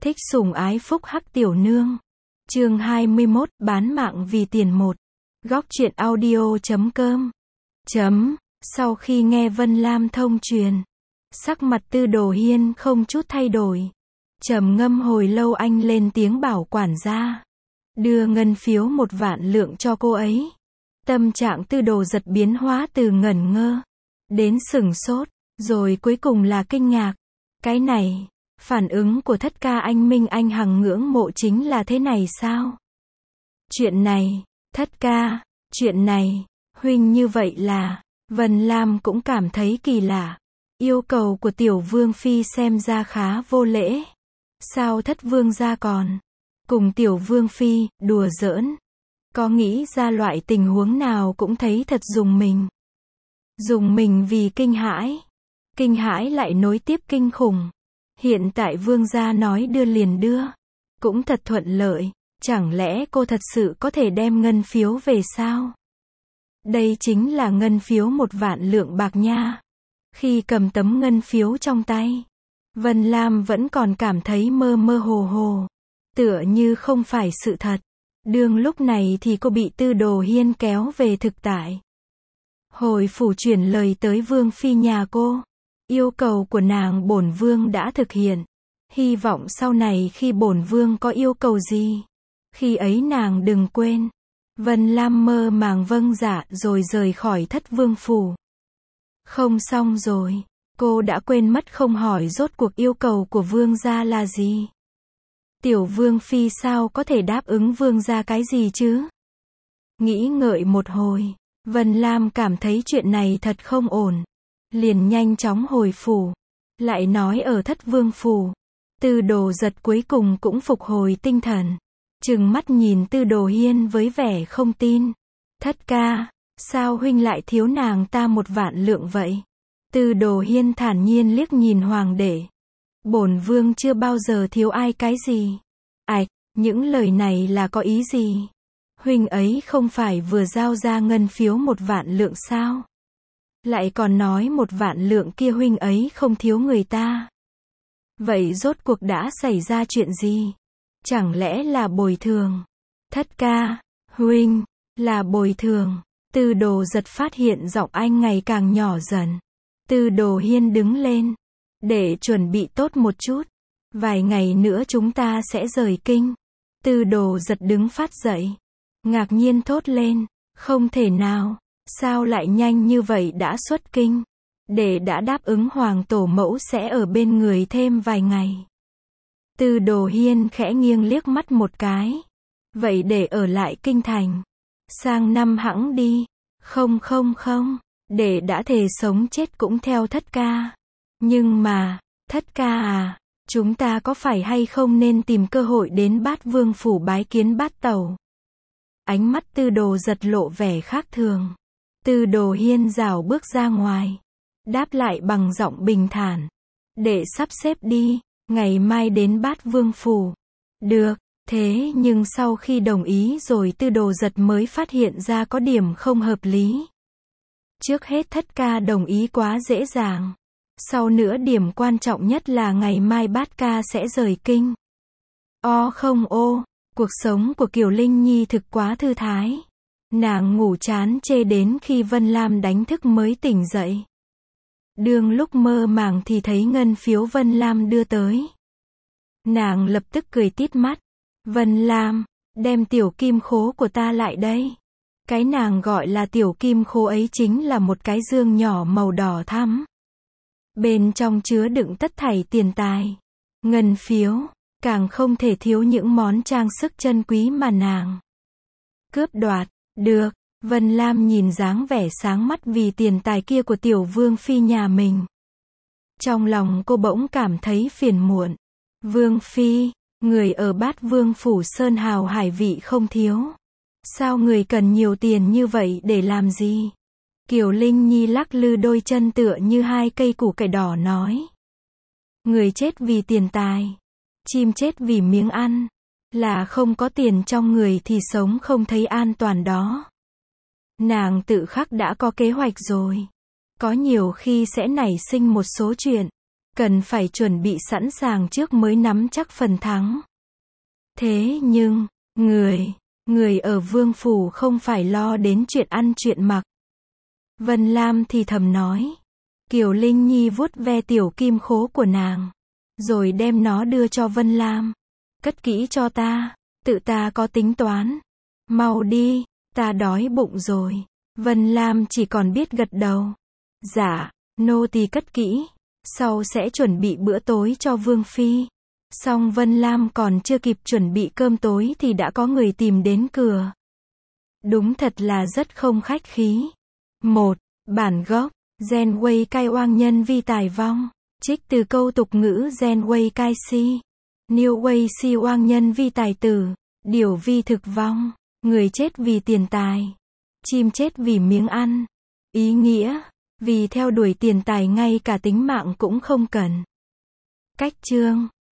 Thích sủng ái phúc hắc tiểu nương. Chương 21, bán mạng vì tiền một. Góc truyện audio.com. Sau khi nghe Vân Lam thông truyền, sắc mặt Tư Đồ Hiên không chút thay đổi. Trầm ngâm hồi lâu anh lên tiếng bảo quản gia đưa ngân phiếu 1 vạn lượng cho cô ấy. Tâm trạng Tư Đồ Giật biến hóa từ ngẩn ngơ đến sửng sốt, rồi cuối cùng là kinh ngạc. Cái này, phản ứng của Thất ca anh Minh anh hằng ngưỡng mộ chính là thế này sao? Chuyện này, Thất ca, chuyện này, huynh như vậy là, Vân Lam cũng cảm thấy kỳ lạ. Yêu cầu của tiểu vương phi xem ra khá vô lễ. Sao Thất vương gia còn cùng tiểu vương phi đùa giỡn? Có nghĩ ra loại tình huống nào cũng thấy thật dùng mình. Dùng mình vì kinh hãi. Kinh hãi lại nối tiếp kinh khủng. Hiện tại vương gia nói đưa liền đưa, cũng thật thuận lợi. Chẳng lẽ cô thật sự có thể đem ngân phiếu về sao? Đây chính là ngân phiếu 1 vạn lượng bạc nha. Khi cầm tấm ngân phiếu trong tay, Vân Lam vẫn còn cảm thấy mơ mơ hồ hồ, tựa như không phải sự thật. Đương lúc này thì cô bị Tư Đồ Hiên kéo về thực tại. Hồi phủ chuyển lời tới vương phi nhà cô. Yêu cầu của nàng bổn vương đã thực hiện. Hy vọng sau này khi bổn vương có yêu cầu gì, khi ấy nàng đừng quên. Vân Lam mơ màng vâng dạ rồi rời khỏi Thất vương phủ. Không xong rồi, cô đã quên mất không hỏi rốt cuộc yêu cầu của vương gia là gì. Tiểu vương phi sao có thể đáp ứng vương gia cái gì chứ? Nghĩ ngợi một hồi, Vân Lam cảm thấy chuyện này thật không ổn. Liền nhanh chóng hồi phủ. Lại nói ở Thất vương phủ, Tư Đồ Giật cuối cùng cũng phục hồi tinh thần. Trừng mắt nhìn Tư Đồ Hiên với vẻ không tin. Thất ca, sao huynh lại thiếu nàng ta 1 vạn lượng vậy? Tư Đồ Hiên thản nhiên liếc nhìn hoàng đệ. Bổn vương chưa bao giờ thiếu ai cái gì. Ảch, những lời này là có ý gì? Huynh ấy không phải vừa giao ra ngân phiếu 1 vạn lượng sao? Lại còn nói 1 vạn lượng kia huynh ấy không thiếu người ta. Vậy rốt cuộc đã xảy ra chuyện gì? Chẳng lẽ là bồi thường? Thất ca, huynh, là bồi thường. Tư Đồ Giật phát hiện giọng anh ngày càng nhỏ dần. Tư Đồ Hiên đứng lên, để chuẩn bị tốt một chút. Vài ngày nữa chúng ta sẽ rời kinh. Tư Đồ Giật đứng phát dậy, ngạc nhiên thốt lên, không thể nào. Sao lại nhanh như vậy đã xuất kinh? Để đã đáp ứng hoàng tổ mẫu sẽ ở bên người thêm vài ngày. Tư Đồ Hiên khẽ nghiêng liếc mắt một cái. Vậy để ở lại kinh thành. Sang năm hẵng đi. Không, để đã thề sống chết cũng theo thất ca. Nhưng mà, thất ca à, chúng ta có phải hay không nên tìm cơ hội đến Bát Vương phủ bái kiến Bát Tẩu? Ánh mắt Tư Đồ Giật lộ vẻ khác thường. Tư Đồ Hiên rảo bước ra ngoài, đáp lại bằng giọng bình thản. Để sắp xếp đi, ngày mai đến Bát Vương phủ. Được, thế nhưng sau khi đồng ý rồi Tư Đồ Giật mới phát hiện ra có điểm không hợp lý. Trước hết thất ca đồng ý quá dễ dàng. Sau nữa điểm quan trọng nhất là ngày mai Bát ca sẽ rời kinh. Không cuộc sống của Kiều Linh Nhi thực quá thư thái. Nàng ngủ chán chê đến khi Vân Lam đánh thức mới tỉnh dậy. Đương lúc mơ màng thì thấy ngân phiếu Vân Lam đưa tới. Nàng lập tức cười tít mắt. Vân Lam, đem tiểu kim khố của ta lại đây. Cái nàng gọi là tiểu kim khố ấy chính là một cái dương nhỏ màu đỏ thắm. Bên trong chứa đựng tất thảy tiền tài, ngân phiếu, càng không thể thiếu những món trang sức chân quý mà nàng cướp đoạt. Được, Vân Lam nhìn dáng vẻ sáng mắt vì tiền tài kia của tiểu vương phi nhà mình. Trong lòng cô bỗng cảm thấy phiền muộn. Vương phi, người ở Bát Vương phủ sơn hào hải vị không thiếu. Sao người cần nhiều tiền như vậy để làm gì? Kiều Linh Nhi lắc lư đôi chân tựa như 2 cây củ cải đỏ nói. Người chết vì tiền tài, chim chết vì miếng ăn. Là không có tiền trong người thì sống không thấy an toàn đó. Nàng tự khắc đã có kế hoạch rồi. Có nhiều khi sẽ nảy sinh một số chuyện. cần phải chuẩn bị sẵn sàng trước mới nắm chắc phần thắng. Thế nhưng, người ở vương phủ không phải lo đến chuyện ăn chuyện mặc. Vân Lam thì thầm nói. Kiều Linh Nhi vuốt ve tiểu kim khố của nàng, rồi đem nó đưa cho Vân Lam. Cất kỹ cho ta, tự ta có tính toán. Mau đi, ta đói bụng rồi. Vân Lam chỉ còn biết gật đầu. Dạ, nô tỳ cất kỹ, sau sẽ chuẩn bị bữa tối cho Vương Phi. Song Vân Lam còn chưa kịp chuẩn bị cơm tối thì đã có người tìm đến cửa. Đúng thật là rất không khách khí. 1. Bản gốc, Gen Wei Cai oang nhân vi tài vong. Trích từ câu tục ngữ Gen Wei Cai si. Niu Wei si oang nhân vi tài tử. Điểu vi thực vong. Người chết vì tiền tài. Chim chết vì miếng ăn. Ý nghĩa, vì theo đuổi tiền tài ngay cả tính mạng cũng không cần. Cách chương